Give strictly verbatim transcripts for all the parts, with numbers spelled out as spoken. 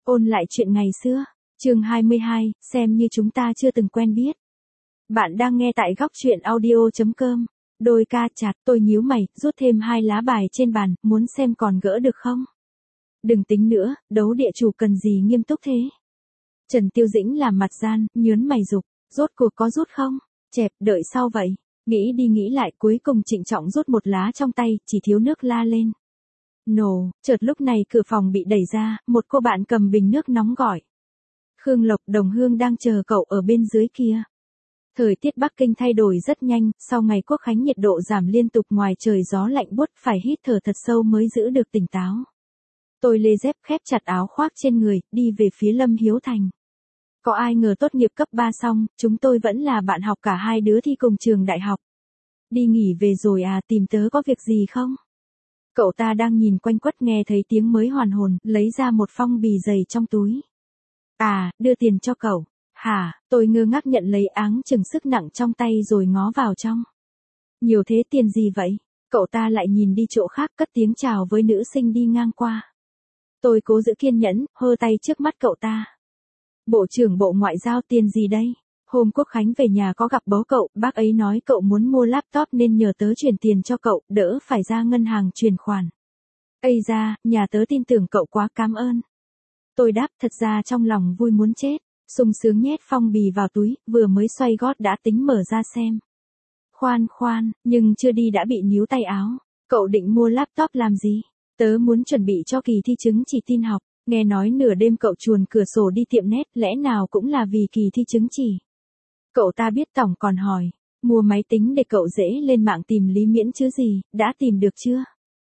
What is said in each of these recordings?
Ôn lại chuyện ngày xưa. Chương hai mươi hai, xem như chúng ta chưa từng quen biết. Bạn đang nghe tại góc truyện audio chấm com. Đôi ca chặt, tôi nhíu mày, rút thêm hai lá bài trên bàn, muốn xem còn gỡ được không? Đừng tính nữa, đấu địa chủ cần gì nghiêm túc thế? Trần Tiêu Dĩnh làm mặt gian, nhớn mày dục, rốt cuộc có rút không? Chẹp, đợi sau vậy. Nghĩ đi nghĩ lại, cuối cùng trịnh trọng rút một lá trong tay, chỉ thiếu nước la lên. Nổ, chợt lúc này cửa phòng bị đẩy ra, một cô bạn cầm bình nước nóng gọi. Khương Lộc, Đồng Hương đang chờ cậu ở bên dưới kia. Thời tiết Bắc Kinh thay đổi rất nhanh, sau ngày Quốc khánh nhiệt độ giảm liên tục, ngoài trời gió lạnh buốt, phải hít thở thật sâu mới giữ được tỉnh táo. Tôi lê dép khép chặt áo khoác trên người, đi về phía Lâm Hiếu Thành. Có ai ngờ tốt nghiệp cấp ba xong, chúng tôi vẫn là bạn học, cả hai đứa thi cùng trường đại học. Đi nghỉ về rồi à, tìm tớ có việc gì không? Cậu ta đang nhìn quanh quất, nghe thấy tiếng mới hoàn hồn, lấy ra một phong bì dày trong túi. À, đưa tiền cho cậu. Hả, tôi ngơ ngác nhận lấy, áng chừng sức nặng trong tay rồi ngó vào trong. Nhiều thế, tiền gì vậy? Cậu ta lại nhìn đi chỗ khác, cất tiếng chào với nữ sinh đi ngang qua. Tôi cố giữ kiên nhẫn, hơ tay trước mắt cậu ta. Bộ trưởng Bộ Ngoại giao, tiền gì đây? Hôm Quốc khánh về nhà có gặp bố cậu, bác ấy nói cậu muốn mua laptop nên nhờ tớ chuyển tiền cho cậu, đỡ phải ra ngân hàng chuyển khoản. Ây da, nhà tớ tin tưởng cậu quá, cảm ơn. Tôi đáp, thật ra trong lòng vui muốn chết, sung sướng nhét phong bì vào túi, vừa mới xoay gót đã tính mở ra xem. Khoan khoan, nhưng chưa đi đã bị níu tay áo. Cậu định mua laptop làm gì? Tớ muốn chuẩn bị cho kỳ thi chứng chỉ tin học. Nghe nói nửa đêm cậu chuồn cửa sổ đi tiệm nét, lẽ nào cũng là vì kỳ thi chứng chỉ? Cậu ta biết tổng còn hỏi, mua máy tính để cậu dễ lên mạng tìm Lý Miễn chứ gì, đã tìm được chưa?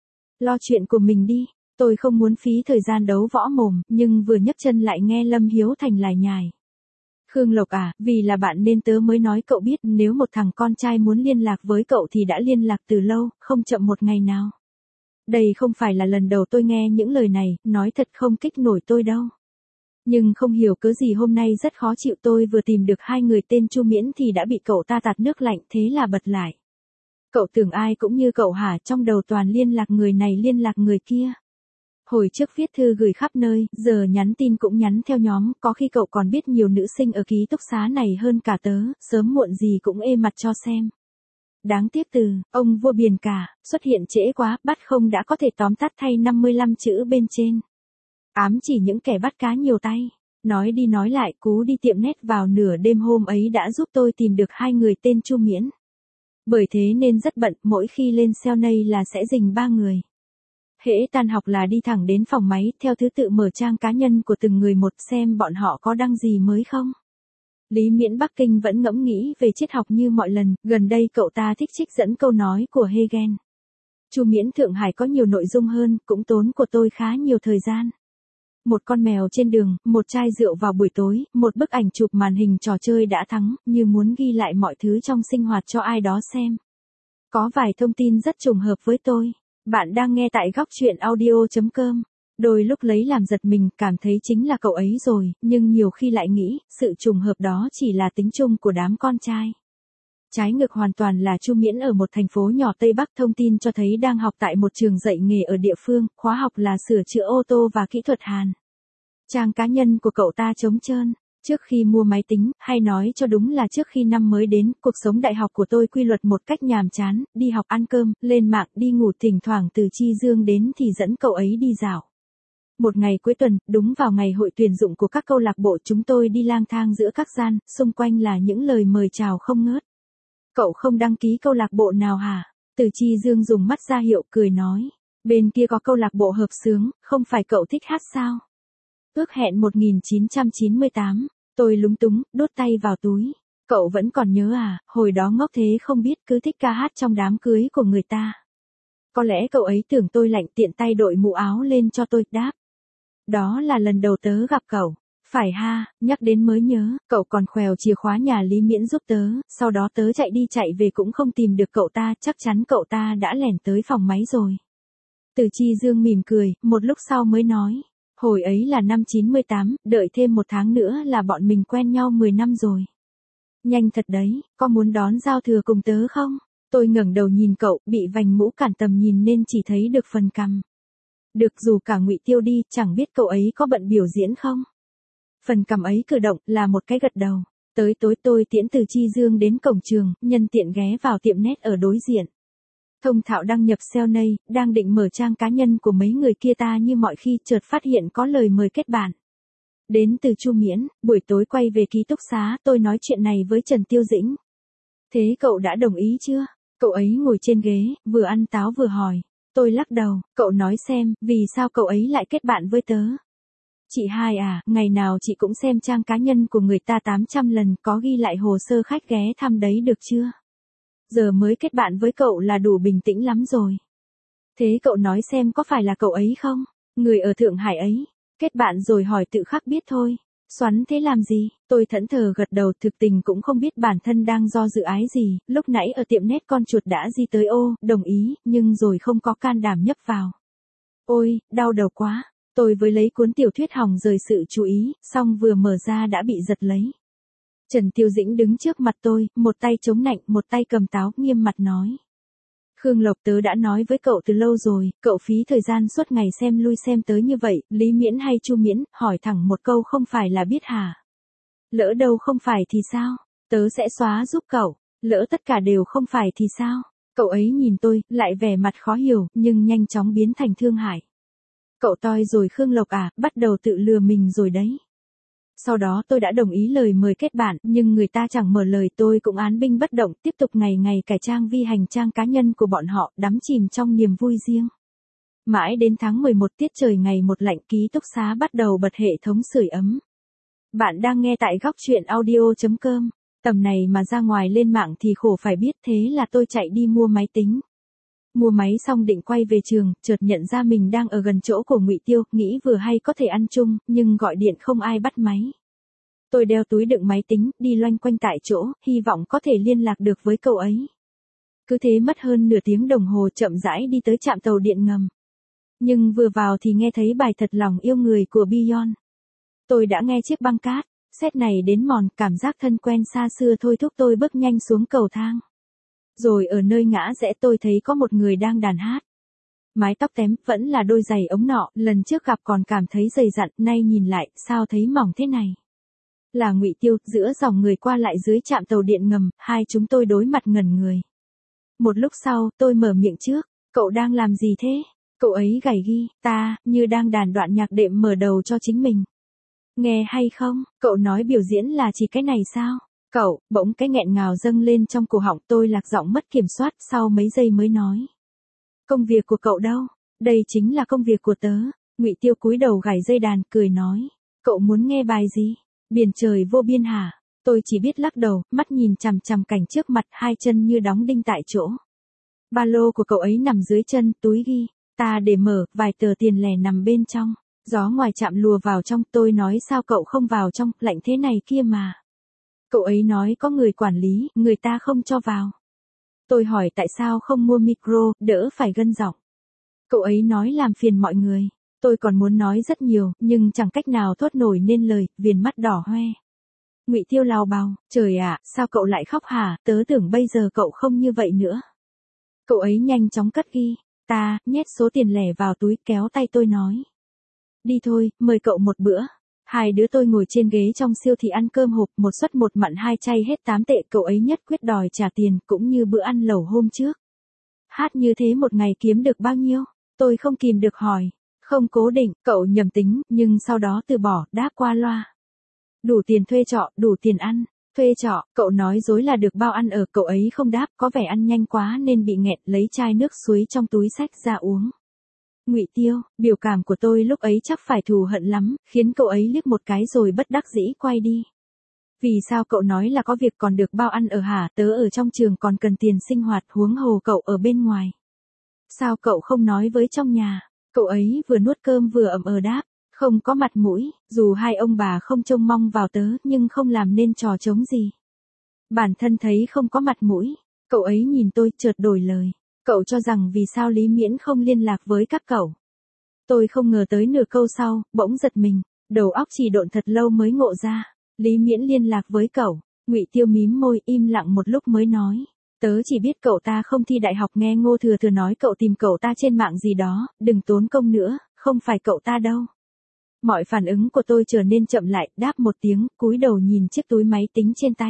Lo chuyện của mình đi, tôi không muốn phí thời gian đấu võ mồm, nhưng vừa nhấc chân lại nghe Lâm Hiếu Thành lải nhải. Khương Lộc à, vì là bạn nên tớ mới nói cậu biết, nếu một thằng con trai muốn liên lạc với cậu thì đã liên lạc từ lâu, không chậm một ngày nào. Đây không phải là lần đầu tôi nghe những lời này, nói thật không kích nổi tôi đâu. Nhưng không hiểu cớ gì hôm nay rất khó chịu, tôi vừa tìm được hai người tên Chu Miễn thì đã bị cậu ta tạt nước lạnh, thế là bật lại. Cậu tưởng ai cũng như cậu hả, trong đầu toàn liên lạc người này liên lạc người kia. Hồi trước viết thư gửi khắp nơi, giờ nhắn tin cũng nhắn theo nhóm, có khi cậu còn biết nhiều nữ sinh ở ký túc xá này hơn cả tớ, sớm muộn gì cũng ê mặt cho xem. Đáng tiếc từ, ông vua biển cả, xuất hiện trễ quá, bắt không đã có thể tóm tắt thay năm mươi lăm chữ bên trên. Ám chỉ những kẻ bắt cá nhiều tay. Nói đi nói lại, cú đi tiệm nét vào nửa đêm hôm ấy đã giúp tôi tìm được hai người tên Chu Miễn. Bởi thế nên rất bận, mỗi khi lên xeo nây là sẽ rình ba người. Hễ tan học là đi thẳng đến phòng máy, theo thứ tự mở trang cá nhân của từng người một, xem bọn họ có đăng gì mới không. Lý Miễn Bắc Kinh vẫn ngẫm nghĩ về triết học như mọi lần, gần đây cậu ta thích trích dẫn câu nói của Hegel. Chu Miễn Thượng Hải có nhiều nội dung hơn, cũng tốn của tôi khá nhiều thời gian. Một con mèo trên đường, một chai rượu vào buổi tối, một bức ảnh chụp màn hình trò chơi đã thắng, như muốn ghi lại mọi thứ trong sinh hoạt cho ai đó xem. Có vài thông tin rất trùng hợp với tôi. Bạn đang nghe tại góc truyện audio chấm com. Đôi lúc lấy làm giật mình, cảm thấy chính là cậu ấy rồi, nhưng nhiều khi lại nghĩ, sự trùng hợp đó chỉ là tính chung của đám con trai. Trái ngược hoàn toàn là Chu Miễn ở một thành phố nhỏ Tây Bắc, thông tin cho thấy đang học tại một trường dạy nghề ở địa phương, khóa học là sửa chữa ô tô và kỹ thuật hàn. Trang cá nhân của cậu ta trống trơn. Trước khi mua máy tính, hay nói cho đúng là trước khi năm mới đến, cuộc sống đại học của tôi quy luật một cách nhàm chán, đi học, ăn cơm, lên mạng, đi ngủ, thỉnh thoảng từ Chi Dương đến thì dẫn cậu ấy đi dạo. Một ngày cuối tuần, đúng vào ngày hội tuyển dụng của các câu lạc bộ, chúng tôi đi lang thang giữa các gian, xung quanh là những lời mời chào không ngớt. Cậu không đăng ký câu lạc bộ nào hả? Từ Chi Dương dùng mắt ra hiệu, cười nói. Bên kia có câu lạc bộ hợp xướng, không phải cậu thích hát sao? Ước hẹn một nghìn chín trăm chín mươi tám. Tôi lúng túng, đốt tay vào túi. Cậu vẫn còn nhớ à, hồi đó ngốc thế không biết, cứ thích ca hát trong đám cưới của người ta. Có lẽ cậu ấy tưởng tôi lạnh, tiện tay đội mũ áo lên cho tôi, đáp. Đó là lần đầu tớ gặp cậu. Phải ha, nhắc đến mới nhớ, cậu còn khoèo chìa khóa nhà Lý Miễn giúp tớ, sau đó tớ chạy đi chạy về cũng không tìm được cậu ta, chắc chắn cậu ta đã lẻn tới phòng máy rồi. Từ Chi Dương mỉm cười, một lúc sau mới nói. Hồi ấy là năm chín mươi tám, đợi thêm một tháng nữa là bọn mình quen nhau mười năm rồi. Nhanh thật đấy, có muốn đón giao thừa cùng tớ không? Tôi ngẩng đầu nhìn cậu, bị vành mũ cản tầm nhìn nên chỉ thấy được phần cằm. Được, dù cả Ngụy Tiêu đi, chẳng biết cậu ấy có bận biểu diễn không? Phần cằm ấy cử động là một cái gật đầu. Tới tối tôi tiễn Từ Chi Dương đến cổng trường, nhân tiện ghé vào tiệm nét ở đối diện. Thông thạo đăng nhập ét en a, đang định mở trang cá nhân của mấy người kia ta như mọi khi chợt phát hiện có lời mời kết bạn. Đến từ Chu Miễn, buổi tối quay về ký túc xá tôi nói chuyện này với Trần Tiêu Dĩnh. Thế cậu đã đồng ý chưa? Cậu ấy ngồi trên ghế, vừa ăn táo vừa hỏi. Tôi lắc đầu, cậu nói xem, vì sao cậu ấy lại kết bạn với tớ? Chị hai à, ngày nào chị cũng xem trang cá nhân của người ta tám trăm lần, có ghi lại hồ sơ khách ghé thăm đấy được chưa? Giờ mới kết bạn với cậu là đủ bình tĩnh lắm rồi. Thế cậu nói xem có phải là cậu ấy không? Người ở Thượng Hải ấy. Kết bạn rồi hỏi tự khắc biết thôi. Xoắn thế làm gì? Tôi thẫn thờ gật đầu, thực tình cũng không biết bản thân đang do dự ái gì, lúc nãy ở tiệm nét con chuột đã di tới ô, đồng ý, nhưng rồi không có can đảm nhấp vào. Ôi, đau đầu quá. Tôi với lấy cuốn tiểu thuyết hỏng rời sự chú ý, xong vừa mở ra đã bị giật lấy. Trần Tiêu Dĩnh đứng trước mặt tôi, một tay chống nạnh, một tay cầm táo, nghiêm mặt nói. Khương Lộc, tớ đã nói với cậu từ lâu rồi, cậu phí thời gian suốt ngày xem lui xem tới như vậy, Lý Miễn hay Chu Miễn, hỏi thẳng một câu không phải là biết hả? Lỡ đâu không phải thì sao? Tớ sẽ xóa giúp cậu, lỡ tất cả đều không phải thì sao? Cậu ấy nhìn tôi, lại vẻ mặt khó hiểu, nhưng nhanh chóng biến thành thương hại. Cậu toi rồi Khương Lộc à, bắt đầu tự lừa mình rồi đấy. Sau đó tôi đã đồng ý lời mời kết bạn, nhưng người ta chẳng mở lời, tôi cũng án binh bất động, tiếp tục ngày ngày cải trang vi hành trang cá nhân của bọn họ, đắm chìm trong niềm vui riêng. Mãi đến tháng mười một, tiết trời ngày một lạnh, ký túc xá bắt đầu bật hệ thống sưởi ấm. Bạn đang nghe tại góc truyện audio chấm com. Tầm này mà ra ngoài lên mạng thì khổ phải biết, thế là tôi chạy đi mua máy tính. Mua máy xong định quay về trường, chợt nhận ra mình đang ở gần chỗ của Ngụy Tiêu, nghĩ vừa hay có thể ăn chung, nhưng gọi điện không ai bắt máy. Tôi đeo túi đựng máy tính, đi loanh quanh tại chỗ, hy vọng có thể liên lạc được với cậu ấy. Cứ thế mất hơn nửa tiếng đồng hồ, chậm rãi đi tới trạm tàu điện ngầm. Nhưng vừa vào thì nghe thấy bài Thật Lòng Yêu Người của Beyond. Tôi đã nghe chiếc băng cát, xét này đến mòn, cảm giác thân quen xa xưa thôi thúc tôi bước nhanh xuống cầu thang. Rồi ở nơi ngã rẽ tôi thấy có một người đang đàn hát. Mái tóc tém, vẫn là đôi giày ống nọ, lần trước gặp còn cảm thấy dày dặn, nay nhìn lại, sao thấy mỏng thế này. Là Ngụy Tiêu, giữa dòng người qua lại dưới trạm tàu điện ngầm, hai chúng tôi đối mặt ngẩn người. Một lúc sau, tôi mở miệng trước, cậu đang làm gì thế? Cậu ấy gảy ghi, ta, như đang đàn đoạn nhạc đệm mở đầu cho chính mình. Nghe hay không, cậu nói biểu diễn là chỉ cái này sao? Cậu, bỗng cái nghẹn ngào dâng lên trong cổ họng, tôi lạc giọng mất kiểm soát, sau mấy giây mới nói. Công việc của cậu đâu? Đây chính là công việc của tớ. Ngụy Tiêu cúi đầu gảy dây đàn, cười nói. Cậu muốn nghe bài gì? Biển trời vô biên hả? Tôi chỉ biết lắc đầu, mắt nhìn chằm chằm cảnh trước mặt, hai chân như đóng đinh tại chỗ. Ba lô của cậu ấy nằm dưới chân, túi ghi. Ta để mở, vài tờ tiền lẻ nằm bên trong. Gió ngoài chạm lùa vào trong, tôi nói sao cậu không vào trong, lạnh thế này kia mà. Cậu ấy nói có người quản lý, người ta không cho vào. Tôi hỏi tại sao không mua micro, đỡ phải gân giọng. Cậu ấy nói làm phiền mọi người. Tôi còn muốn nói rất nhiều, nhưng chẳng cách nào thốt nổi nên lời, viền mắt đỏ hoe. Ngụy Tiêu lào bào, trời ạ, sao cậu lại khóc hả, tớ tưởng bây giờ cậu không như vậy nữa. Cậu ấy nhanh chóng cất ghi, ta, nhét số tiền lẻ vào túi, kéo tay tôi nói. Đi thôi, mời cậu một bữa. Hai đứa tôi ngồi trên ghế trong siêu thị ăn cơm hộp, một suất một mặn hai chay hết tám tệ, cậu ấy nhất quyết đòi trả tiền, cũng như bữa ăn lẩu hôm trước. Hát như thế một ngày kiếm được bao nhiêu? Tôi không kìm được hỏi. Không cố định, cậu nhầm tính, nhưng sau đó từ bỏ, đáp qua loa. Đủ tiền thuê trọ, đủ tiền ăn. Thuê trọ, cậu nói dối là được bao ăn ở, cậu ấy không đáp, có vẻ ăn nhanh quá nên bị nghẹn, lấy chai nước suối trong túi xách ra uống. Ngụy Tiêu, biểu cảm của tôi lúc ấy chắc phải thù hận lắm, khiến cậu ấy liếc một cái rồi bất đắc dĩ quay đi. Vì sao cậu nói là có việc còn được bao ăn ở hả, tớ ở trong trường còn cần tiền sinh hoạt, huống hồ cậu ở bên ngoài. Sao cậu không nói với trong nhà? Cậu ấy vừa nuốt cơm vừa ậm ờ đáp, không có mặt mũi, dù hai ông bà không trông mong vào tớ nhưng không làm nên trò trống gì. Bản thân thấy không có mặt mũi, cậu ấy nhìn tôi chợt đổi lời. Cậu cho rằng vì sao Lý Miễn không liên lạc với các cậu. Tôi không ngờ tới nửa câu sau, bỗng giật mình, đầu óc chỉ độn thật lâu mới ngộ ra. Lý Miễn liên lạc với cậu. Ngụy Tiêu mím môi im lặng một lúc mới nói. Tớ chỉ biết cậu ta không thi đại học, nghe Ngô Thừa Thừa nói cậu tìm cậu ta trên mạng gì đó, đừng tốn công nữa, không phải cậu ta đâu. Mọi phản ứng của tôi trở nên chậm lại, đáp một tiếng, cúi đầu nhìn chiếc túi máy tính trên tay.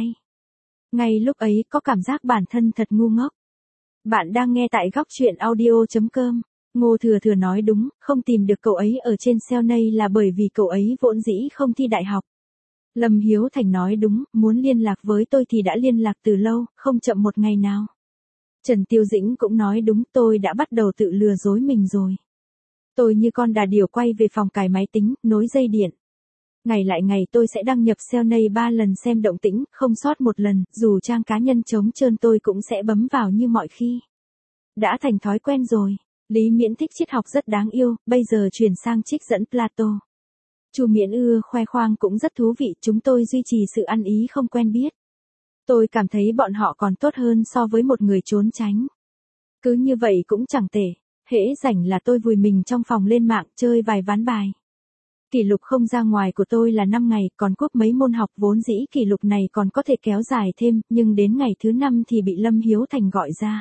Ngay lúc ấy có cảm giác bản thân thật ngu ngốc. Bạn đang nghe tại góc chuyện audio chấm com. Ngô Thừa Thừa nói đúng, không tìm được cậu ấy ở trên Cellneys là bởi vì cậu ấy vốn dĩ không thi đại học. Lâm Hiếu Thành nói đúng, muốn liên lạc với tôi thì đã liên lạc từ lâu, không chậm một ngày nào. Trần Tiêu Dĩnh cũng nói đúng, tôi đã bắt đầu tự lừa dối mình rồi. Tôi như con đà điểu quay về phòng cài máy tính, nối dây điện. Ngày lại ngày tôi sẽ đăng nhập Cellneys ba lần xem động tĩnh, không sót một lần, dù trang cá nhân trống trơn tôi cũng sẽ bấm vào như mọi khi. Đã thành thói quen rồi. Lý Miễn thích triết học rất đáng yêu, bây giờ chuyển sang trích dẫn Plato. Chu Miễn ưa khoe khoang cũng rất thú vị, chúng tôi duy trì sự ăn ý không quen biết. Tôi cảm thấy bọn họ còn tốt hơn so với một người trốn tránh. Cứ như vậy cũng chẳng tệ, hễ rảnh là tôi vùi mình trong phòng lên mạng chơi vài ván bài. Kỷ lục không ra ngoài của tôi là năm ngày, còn cúp mấy môn học, vốn dĩ kỷ lục này còn có thể kéo dài thêm, nhưng đến ngày thứ năm thì bị Lâm Hiếu Thành gọi ra.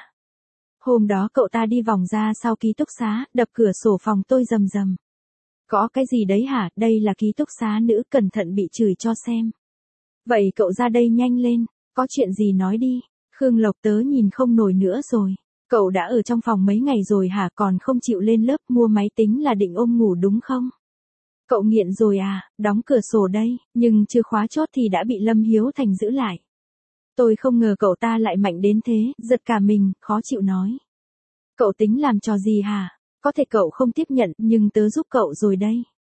Hôm đó cậu ta đi vòng ra sau ký túc xá, đập cửa sổ phòng tôi rầm rầm. Có cái gì đấy hả, đây là ký túc xá nữ, cẩn thận bị chửi cho xem. Vậy cậu ra đây nhanh lên, có chuyện gì nói đi. Khương Lộc tớ nhìn không nổi nữa rồi. Cậu đã ở trong phòng mấy ngày rồi hả, còn không chịu lên lớp, mua máy tính là định ôm ngủ đúng không? Cậu nghiện rồi à, đóng cửa sổ đây, nhưng chưa khóa chốt thì đã bị Lâm Hiếu Thành giữ lại. Tôi không ngờ cậu ta lại mạnh đến thế, giật cả mình, khó chịu nói. Cậu tính làm trò gì hả? Có thể cậu không tiếp nhận, nhưng tớ giúp cậu rồi đây.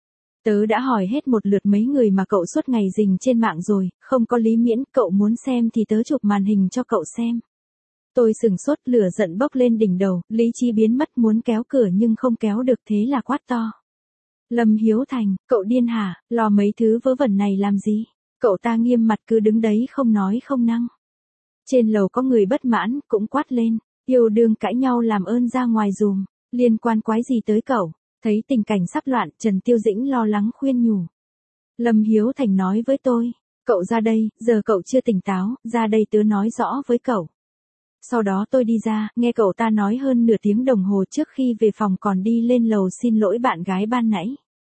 Tớ đã hỏi hết một lượt mấy người mà cậu suốt ngày rình trên mạng rồi, không có Lý Miễn, cậu muốn xem thì tớ chụp màn hình cho cậu xem. Tôi sừng sốt, lửa giận bốc lên đỉnh đầu, lý trí biến mất, muốn kéo cửa nhưng không kéo được, thế là quát to. Lâm Hiếu Thành, cậu điên hả, lo mấy thứ vớ vẩn này làm gì? Cậu ta nghiêm mặt cứ đứng đấy không nói không năng. Trên lầu có người bất mãn, cũng quát lên, yêu đương cãi nhau làm ơn ra ngoài dùm, liên quan quái gì tới cậu? Thấy tình cảnh sắp loạn, Trần Tiêu Dĩnh lo lắng khuyên nhủ. Lâm Hiếu Thành nói với tôi, cậu ra đây, giờ cậu chưa tỉnh táo, ra đây tớ nói rõ với cậu. Sau đó tôi đi ra, nghe cậu ta nói hơn nửa tiếng đồng hồ trước khi về phòng còn đi lên lầu xin lỗi bạn gái ban nãy.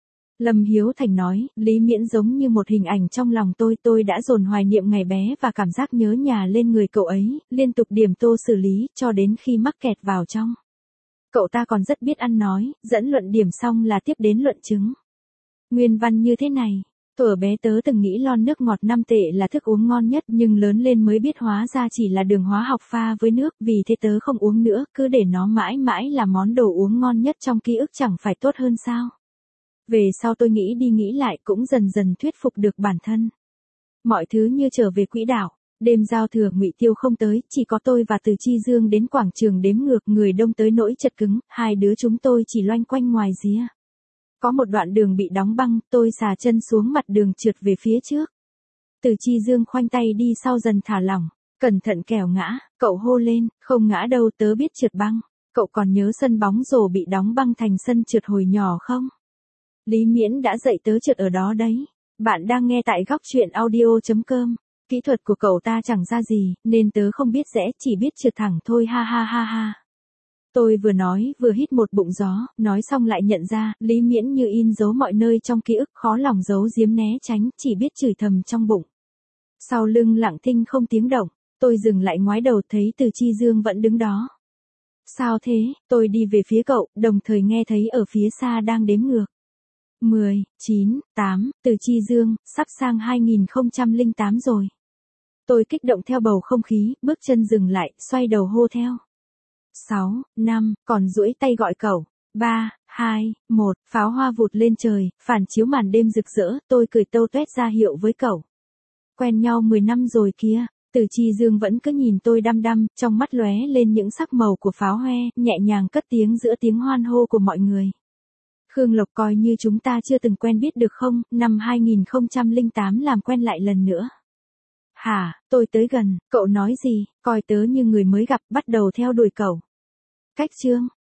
Lâm Hiếu Thành nói, Lý Miễn giống như một hình ảnh trong lòng tôi, tôi đã dồn hoài niệm ngày bé và cảm giác nhớ nhà lên người cậu ấy, liên tục điểm tô xử lý, cho đến khi mắc kẹt vào trong. Cậu ta còn rất biết ăn nói, dẫn luận điểm xong là tiếp đến luận chứng. Nguyên văn như thế này, thuở bé tớ từng nghĩ lon nước ngọt năm tệ là thức uống ngon nhất, nhưng lớn lên mới biết hóa ra chỉ là đường hóa học pha với nước, vì thế tớ không uống nữa, cứ để nó mãi mãi là món đồ uống ngon nhất trong ký ức, chẳng phải tốt hơn sao. Về sau tôi nghĩ đi nghĩ lại cũng dần dần thuyết phục được bản thân. Mọi thứ như trở về quỹ đạo. Đêm giao thừa Ngụy Tiêu không tới, chỉ có tôi và Từ Chi Dương đến quảng trường đếm ngược, người đông tới nỗi chật cứng, hai đứa chúng tôi chỉ loanh quanh ngoài rìa. Có một đoạn đường bị đóng băng, tôi xà chân xuống mặt đường trượt về phía trước. Từ Chi Dương khoanh tay đi sau dần thả lỏng, cẩn thận kẻo ngã, cậu hô lên, không ngã đâu, tớ biết trượt băng. Cậu còn nhớ sân bóng rổ bị đóng băng thành sân trượt hồi nhỏ không? Lý Miễn đã dạy tớ trượt ở đó đấy. Bạn đang nghe tại góc chuyện audio chấm com. Kỹ thuật của cậu ta chẳng ra gì, nên tớ không biết rẽ, chỉ biết trượt thẳng thôi, ha ha ha ha. Tôi vừa nói vừa hít một bụng gió, nói xong lại nhận ra, Lý Miễn như in dấu mọi nơi trong ký ức, khó lòng giấu giếm né tránh, chỉ biết chửi thầm trong bụng. Sau lưng lặng thinh không tiếng động, tôi dừng lại ngoái đầu thấy Từ Chi Dương vẫn đứng đó. Sao thế, tôi đi về phía cậu, đồng thời nghe thấy ở phía xa đang đếm ngược. mười, chín, tám, Từ Chi Dương, sắp sang hai nghìn không trăm lẻ tám rồi. Tôi kích động theo bầu không khí, bước chân dừng lại, xoay đầu hô theo. sáu, năm, còn duỗi tay gọi cậu. ba, hai, một, pháo hoa vụt lên trời, phản chiếu màn đêm rực rỡ, tôi cười tâu tuét ra hiệu với cậu. Quen nhau mười năm rồi kia. Từ Chi Dương vẫn cứ nhìn tôi đăm đăm, trong mắt lóe lên những sắc màu của pháo hoe, nhẹ nhàng cất tiếng giữa tiếng hoan hô của mọi người. Khương Lộc, coi như chúng ta chưa từng quen biết được không, năm hai nghìn không trăm lẻ tám làm quen lại lần nữa. Hả, tôi tới gần, cậu nói gì, coi tớ như người mới gặp, bắt đầu theo đuổi cậu. Cách chương,